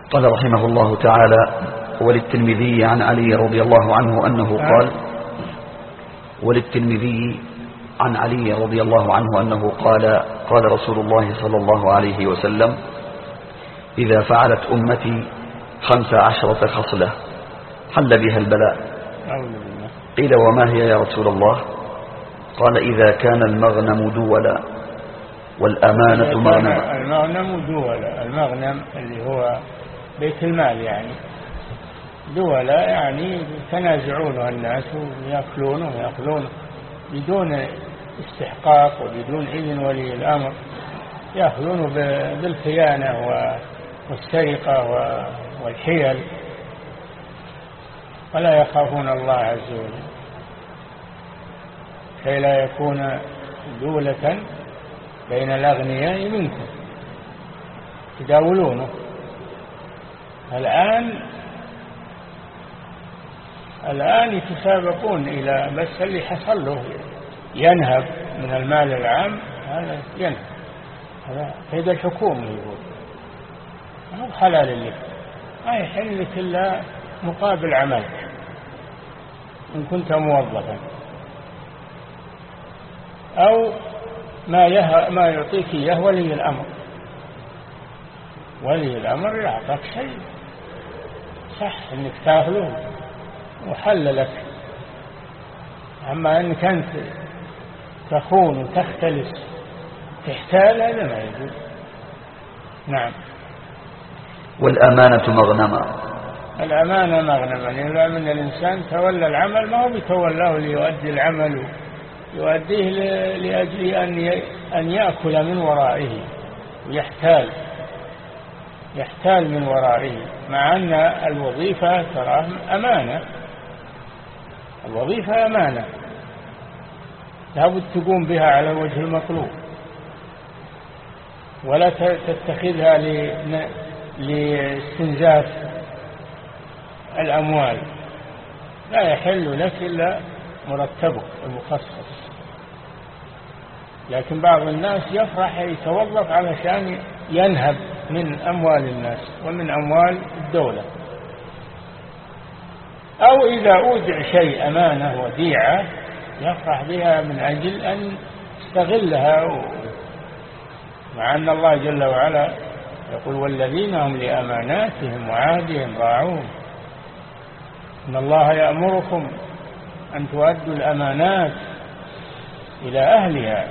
قال رحمه الله تعالى: وللترمذي عن علي رضي الله عنه أنه قال وللترمذي عن علي رضي الله عنه أنه قال: قال رسول الله صلى الله عليه وسلم: إذا فعلت أمتي 15 خصلة حل بها البلاء. قيل: وما هي يا رسول الله؟ قال: إذا كان المغنم دولا والأمانة مغنما. المغنم دولا، المغنم اللي هو بيت المال، يعني دولا يعني تنازعونه الناس ويأكلونه ويأخذونه بدون استحقاق وبدون إذن ولي الأمر، يأخذونه بالخيانة والسرقة والحيل، ولا يخافون الله عز وجل، كي لا يكون دولة بين الأغنياء منكم تداولونه. الآن يتسابقون إلى، بس اللي حصل له ينهب من المال العام، هذا ينهب، هذا كيد الحكومة، يقول مو حلال لك، ما يحل لك إلا مقابل عملك إن كنت موظفا، أو ما يعطيك إياه ولي الأمر. ولي الأمر يعطيك شيء صح إنك تأخذه وحل لك، أما أنك أنت تخون وتختلس تحتال، هذا ما يجوز. نعم. والأمانة مغنما. الأمانة مغنما، إذا من الإنسان تولى العمل ما هو بتولاه ليؤدي العمل، يؤديه لأجل أن يأكل من ورائه ويحتال من ورائه، مع أن الوظيفة تراه أمانة، الوظيفة أمانة لابد تقوم بها على وجه المطلوب، ولا تتخذها لاستنزاف الأموال، لا يحل لك إلا مرتبك المخصص. لكن بعض الناس يفرح يتوظف علشان ينهب من أموال الناس ومن أموال الدولة، أو إذا أودع شيء أمانة وديعة يفرح بها من أجل أن يستغلها، مع أن الله جل وعلا يقول: والذين هم لأماناتهم وعهدهم راعون، إن الله يأمركم أن تؤدوا الأمانات إلى أهلها.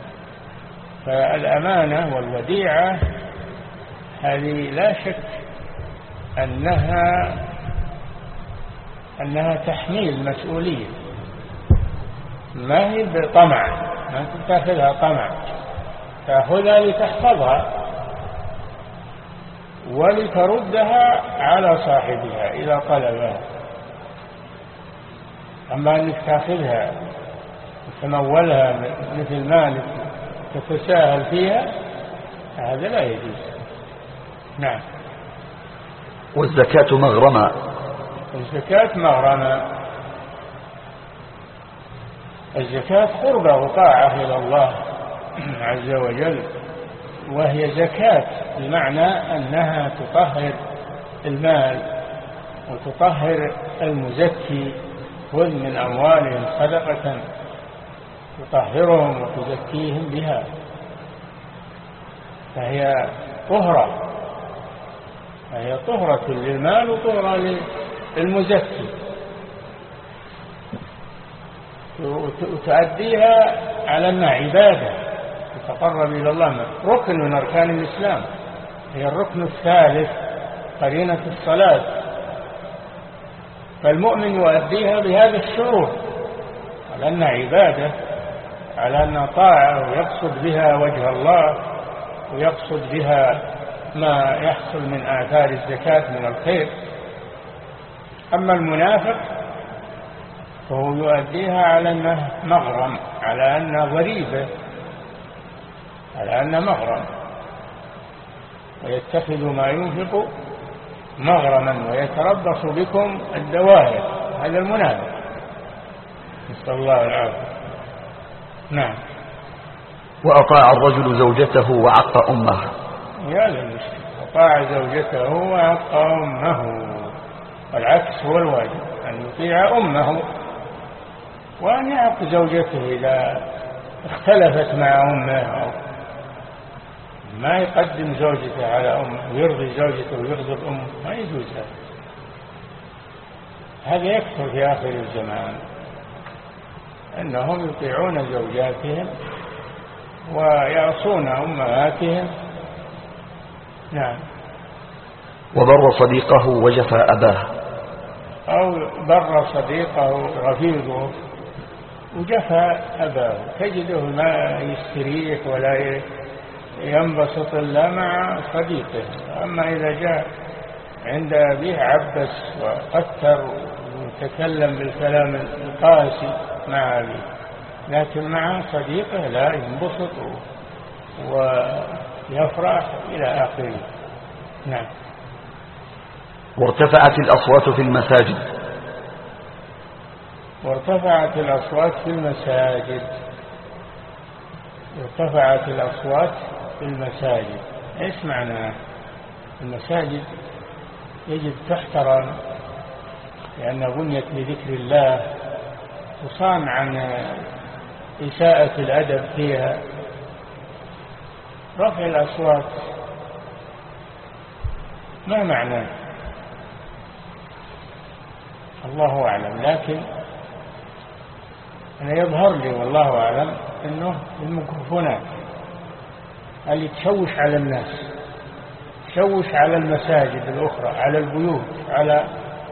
فالأمانة والوديعة هذه لا شك أنها تحميل مسؤولية، ما هي بطمع، ما تأخذها طمع، تأخذها لتحفظها ولتردها على صاحبها إذا طلبها. أما أنك تأخذها وتمولها مثل مالك تتساهل فيها، هذا لا يجوز. نعم. والزكاة مغرمة. الزكاة مغرمة، الزكاة قربة وطاعة إلى الله عز وجل، وهي زكاة بمعنى أنها تطهر المال وتطهر المزكي، خذ من أموالهم صدقة تطهرهم وتزكيهم بها، فهي طهرة، فهي طهرة للمال وطهرة للمزكي، وتؤديها على أنها عبادة تتقرب إلى الله، ركن من أركان الإسلام، هي الركن الثالث قرينة الصلاة، فالمؤمن يؤديها بهذا الشعور على أنها عبادة، على أنها طاعة، ويقصد بها وجه الله، ويقصد بها ما يحصل من آثار الزكاة من الخير. أما المنافق فهو يؤديها على أنه مغرم، على أنها ضريبة، على أنها مغرم، ويتخذ ما ينفق مغرما ويتربص بكم الدوائر، هذا المنافق، نسأل الله العافية. نعم. وأطاع الرجل زوجته وعق أمه. يا للمشكلة، أطاع زوجته وأبقى أمه، والعكس هو الواجب، أن يطيع أمه وأن يعق زوجته إذا اختلفت مع أمه، ما يقدم زوجته على أمه ويرضي زوجته ويغضب أمه، ما يجوز هذا يكثر في آخر الزمان، أنهم يطيعون زوجاتهم ويعصون أمهاتهم. نعم. وبر صديقه وجفى أباه، أو بر صديقه رفيقه وجفى أباه، تجده ما يستريح ولا ينبسط إلا مع صديقه، أما إذا جاء عند أبيه عبس وقتر وتكلم بالكلام القاسي مع أبيه، لكن مع صديقه لا ينبسط ويفرح إلى آخره. نعم. وارتفعت الأصوات في المساجد، وارتفعت الأصوات في المساجد، ارتفعت الأصوات في المساجد، إيش معنى؟ المساجد يجب تحترم لأنها بنيت لذكر الله، وصان عن إساءة الأدب فيها. رفع الأصوات ما معناه؟ الله أعلم، لكن أنا يظهر لي والله أعلم أنه الميكروفونات اللي تشوش على الناس، تشوش على المساجد الأخرى، على البيوت، على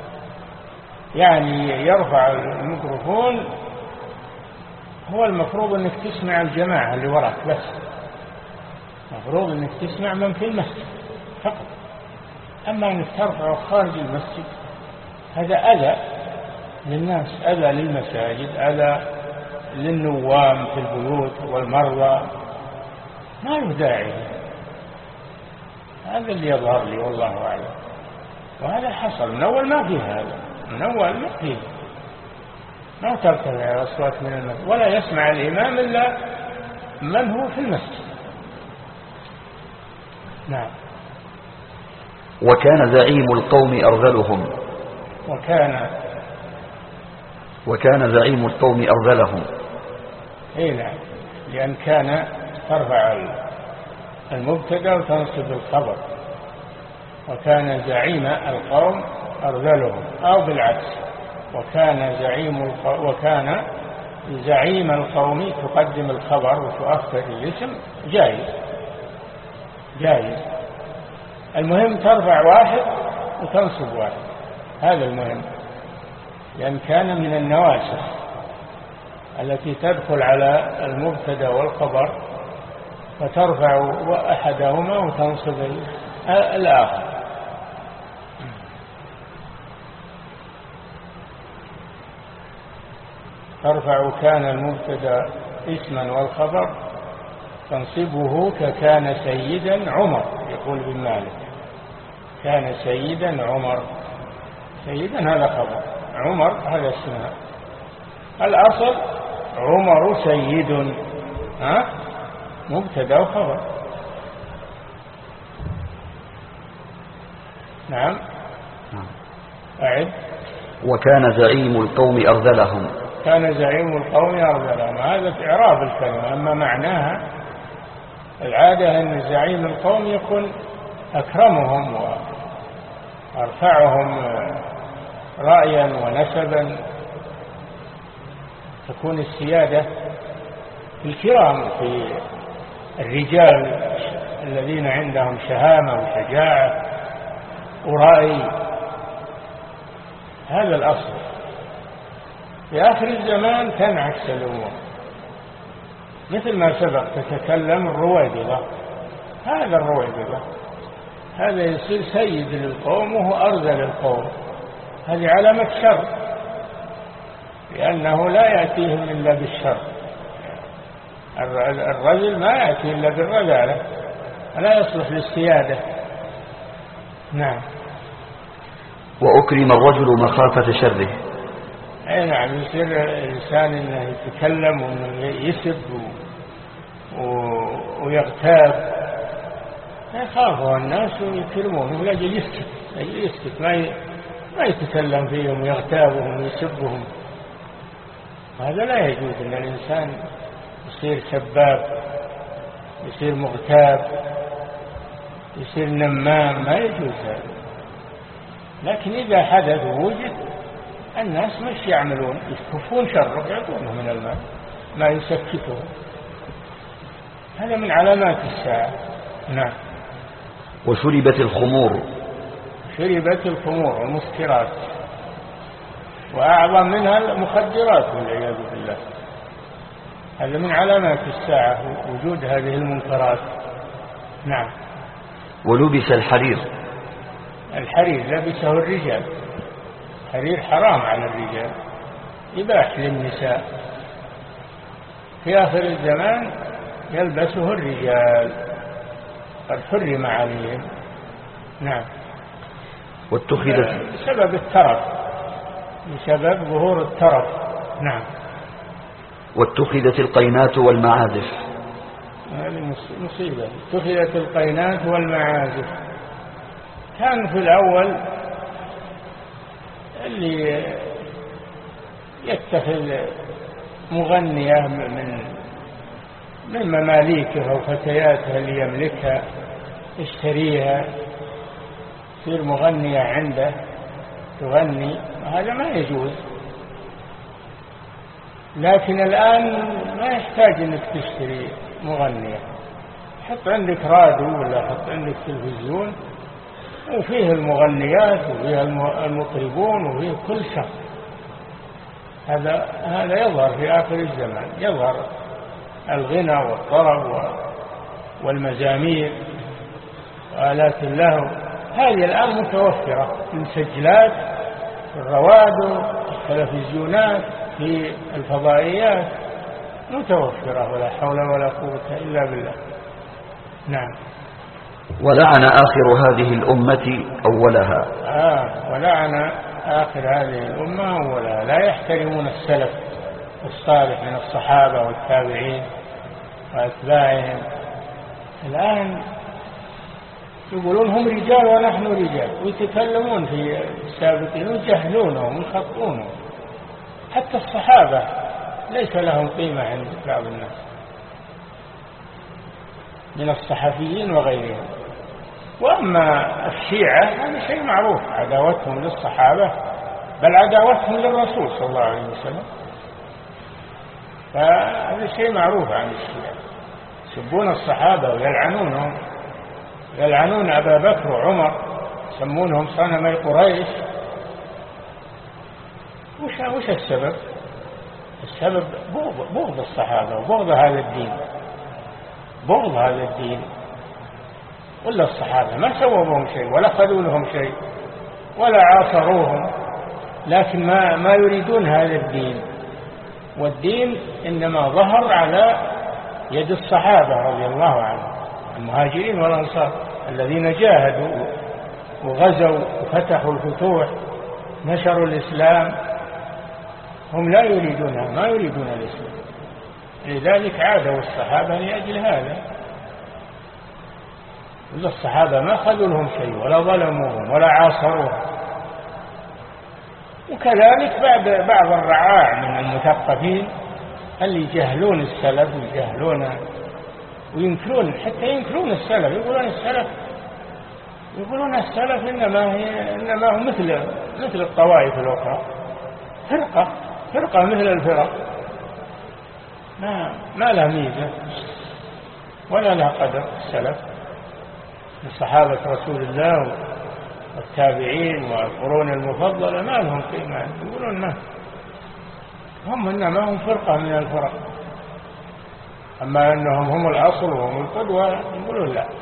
يعني يرفع الميكروفون. هو المفروض أنك تسمع الجماعة اللي وراك بس، المفروض أنك تسمع من في المسجد فقط، أما أنك ترفع خارج المسجد هذا أذى للناس، أذى للمساجد، أذى للنوام في البيوت والمرضى، ما له داعي. هذا اللي يظهر لي والله أعلم، وهذا حصل من أول ما فيه، هذا من أول ما فيه، ما ترتفع الأصوات من المسجد ولا يسمع الإمام إلا من هو في المسجد. نعم. وكان زعيم القوم أرذلهم، وكان زعيم القوم أرذلهم. اي نعم، لأن كان ترفع المبتدا وتنصب الخبر، وكان زعيم القوم أرذلهم، أو بالعكس، وكان زعيم القوم تقدم الخبر وتؤخر الاسم، جائز. المهم ترفع واحد وتنصب واحد، هذا المهم، لأن كان من النواسخ التي تدخل على المبتدا والخبر، فترفع أحدهما وتنصب الآخر. ترفع كان المبتدا اسما والخبر تنصبه، ككان سيدا عمر، يقول ابن مالك كان سيدا عمر، سيدا هذا خبر، عمر هذا اسمها، الأصل عمر سيد، مبتدا وخبر. نعم. أعد. وكان زعيم القوم أرذلهم، كان زعيم القوم أرذلهم، هذا في إعراب الكلمة، أما معناها العادة أن زعيم القوم يكون أكرمهم وأرفعهم رأيا ونسبا، تكون السيادة في الكرام، في الرجال الذين عندهم شهامة وشجاعة ورأي، هذا الأصل. في آخر الزمان تنعكس الأمور، مثل ما سبق تتكلم الرويبضة، هذا الرويبضة هذا يصير سيد للقوم وهو أرذل القوم، هذه علامة شر، لأنه لا يأتيهم إلا بالشر، الرجل ما يأتي إلا بالرذالة، لا يصلح للسيادة. نعم. وأكرم الرجل مخافة شره، أي نعم، يصير الإنسان إنه يتكلم وإنه يسب ويغتاب، يخافوا الناس ويكرمونهم لأجل يسكت ما يتكلم فيهم ويغتابهم ويسبهم. هذا لا يجوز أن الإنسان يصير سباب، يصير مغتاب، يصير نمام، ما يجوز هذا. لكن إذا حدث ووجد الناس مش يعملون، يكفون شره، يعطونه من المال ما يسكته. هذا من علامات الساعة. نعم. وشربت الخمور. شربت الخمور والمسكرات، وأعظم منها المخدرات والعياذ بالله. هذا من علامات الساعة وجود هذه المنكرات. نعم. ولبس الحرير. الحرير لبسه الرجال، الحرير حرام على الرجال، يباح للنساء. في آخر الزمان يلبسه الرجال، قد حرم عليهم. نعم. واتخذت بسبب الترف، بسبب ظهور الترف. نعم. واتخذت القينات والمعازف. هذه مصيبة. اتخذت القينات والمعازف. كان في الأول اللي يتخذ مغنية من مماليكه وفتياته اللي يملكها، يشتريها، تصير مغنية عنده تغني، هذا ما يجوز. لكن الآن ما يحتاج انك تشتري مغنية، حط عندك راديو ولا حط عندك تلفزيون وفيه المغنيات وفيه المطربون وفيه كل شيء. هذا يظهر في آخر الزمان، يظهر الغنى والطرب والمزامير وآلات اللهو. هذه الآن متوفرة في المسجلات، في الروادو، في التلفزيونات، في الفضائيات، متوفرة، ولا حول ولا قوة إلا بالله. نعم. ولعن آخر هذه الأمة أولها. ولعن آخر هذه الأمة أولها. لا يحترمون السلف الصالح من الصحابة والتابعين وأتباعهم. الآن يقولون هم رجال ونحن رجال، ويتكلمون في السابقين ويجهلونهم ويخطئونهم. حتى الصحابة ليس لهم قيمة عند بعض الناس من الصحفيين وغيرهم. وأما الشيعة هذا شيء معروف، عداوتهم للصحابة، بل عداوتهم للرسول صلى الله عليه وسلم، فهذا شيء معروف عن الشيعة. يسبون الصحابة ويلعنونهم، يلعنون أبا بكر وعمر، يسمونهم صنمي قريش. وش السبب؟ السبب بغض الصحابة وبغض هذا الدين، بغض هذا الدين. ولا الصحابة ما سووا لهم شيء ولا خذوا لهم شيء ولا عاصروهم، لكن ما يريدون هذا الدين. والدين إنما ظهر على يد الصحابة رضي الله عنهم، المهاجرين والأنصار الذين جاهدوا وغزوا وفتحوا الفتوح، نشروا الإسلام. هم لا يريدونها، ما يريدون الإسلام، لذلك عادوا الصحابة لأجل هذا. الصحابة ما خذوا لهم شيء ولا ظلموهم ولا عاصروهم. وكذلك بعض الرعاع من المثقفين اللي يجهلون السلف وينكرون، حتى ينكرون السلف، يقولون السلف إنما هو مثل الطوائف الأخرى، فرقة مثل الفرق، ما لها ميزة ولا لها قدر. السلف من صحابة رسول الله والتابعين والقرون المفضلة ما لهم قيمة، يقولون ما هم، إنما هم فرقة من الفرق. أما أنهم هم الأصل وهم القدوة يقولون لا.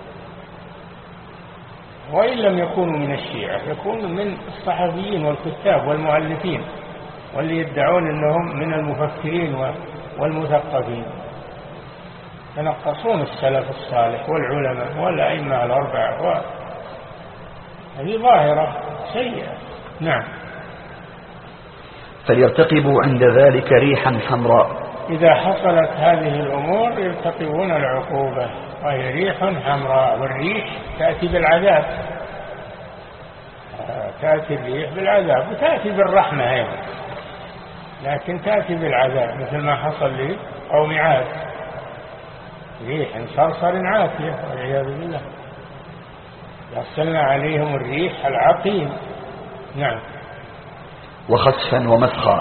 وإن لم يكونوا من الشيعة يكونوا من الصحفيين والكتاب والمؤلفين، واللي يدعون أنهم من المفكرين والمثقفين، ينقصون السلف الصالح والعلماء والأئمة الأربعة. هذه ظاهرة سيئة. نعم. فليرتقبوا عند ذلك ريحا حمراء. إذا حصلت هذه الأمور يرتقبون العقوبة. وهي ريح حمراء. والريح تأتي بالعذاب، تأتي الريح بالعذاب وتأتي بالرحمة أيضا، لكن تأتي بالعذاب مثل ما حصل لقوم عاد، ريح صرصر عاتية والعياذ بالله، أرسلنا عليهم الريح العقيم. نعم. وخسفا ومسخا.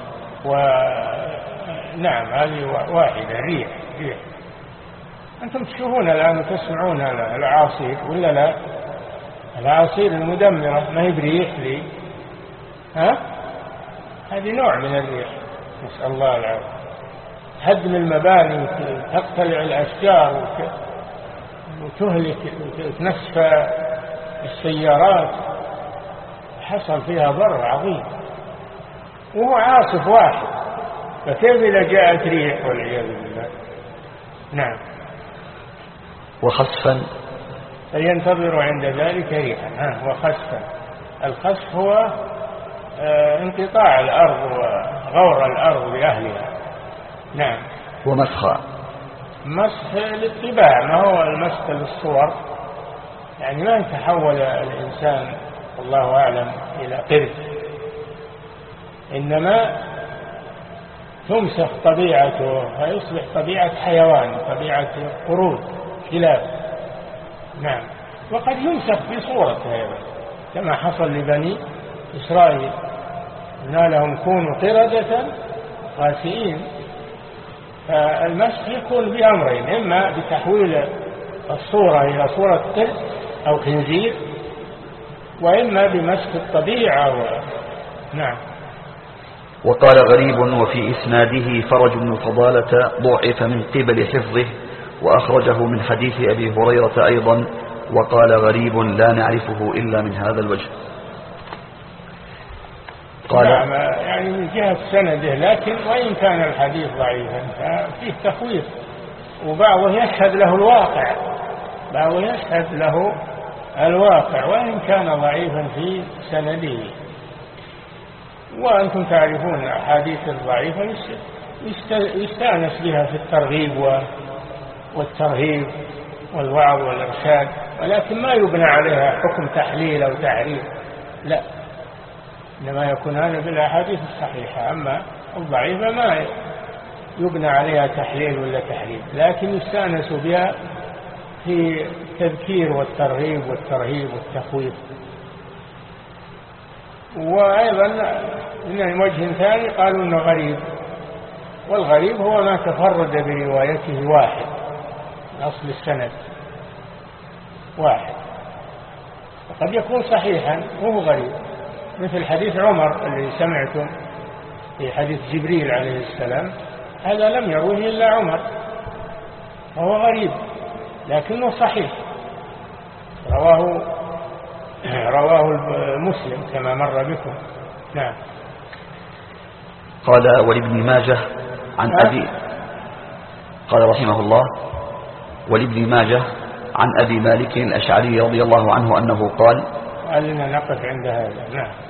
نعم هذه واحدة، ريح. أنتم تشوفون الآن وتسمعون الأعاصير ولا لا؟ الأعاصير المدمرة ما هي بريح لي، هذه نوع من الريح، نسأل الله العافية. هدم المباني وتقتلع الأشجار وتهلك وتنسف السيارات، حصل فيها ضرر عظيم وهو عاصف واحد، فكيف إذا جاءت ريح والعياذ بالله. نعم. وخسفا فينتظر عند ذلك ريحا. وخسفا، الخسف هو انقطاع الأرض وغور الأرض بأهلها. نعم. ومسخا، مسخ للطباع، ما هو المسخ للصور، يعني ما يتحول الإنسان والله أعلم إلى قرد، إنما تمسخ طبيعته فيصبح طبيعة حيوان، طبيعة قرود كلاب. نعم. وقد يمسخ في صورته أيضا كما حصل لبني إسرائيل، قلنا لهم كونوا قردة خاسئين. فالمسخ يكون بأمرين، إما بتحويل الصورة إلى صورة قرد أو خنزير، وإما بمسخ الطبيعة نعم. وقال غريب وفي إسناده فرج بن فضالة ضعف من قبل حفظه، وأخرجه من حديث أبي هريرة أيضا، وقال غريب لا نعرفه إلا من هذا الوجه. قال نعم، يعني من جهة سنده، لكن وإن كان الحديث ضعيفا فيه تخويف، وبعضه يشهد له الواقع وإن كان ضعيفا في سنده. وأنتم تعرفون الأحاديث الضعيفة يستأنس بها في الترغيب والترهيب والوعظ والإرشاد، ولكن ما يبنى عليها حكم تحليل أو تعريف، لا، إنما يكون هذا بالأحاديث الصحيحة. أما الضعيفة ما يبنى عليها تحليل ولا تحريف، لكن يستأنس بها في التذكير والترغيب والترهيب والتخويف. وأيضا من وجه ثاني قالوا أنه غريب، والغريب هو ما تفرد بروايته واحد، أصل السند واحد، وقد يكون صحيحا وهو غريب، مثل حديث عمر الذي سمعتم في حديث جبريل عليه السلام، هذا لم يروه إلا عمر، وهو غريب لكنه صحيح، رواه مسلم كما مر بكم. نعم. قال ولابن ماجه عن أبي، قال رحمه الله ولابن ماجه عن أبي مالك الأشعري رضي الله عنه أنه قال لنا نقف عند هذا. نعم.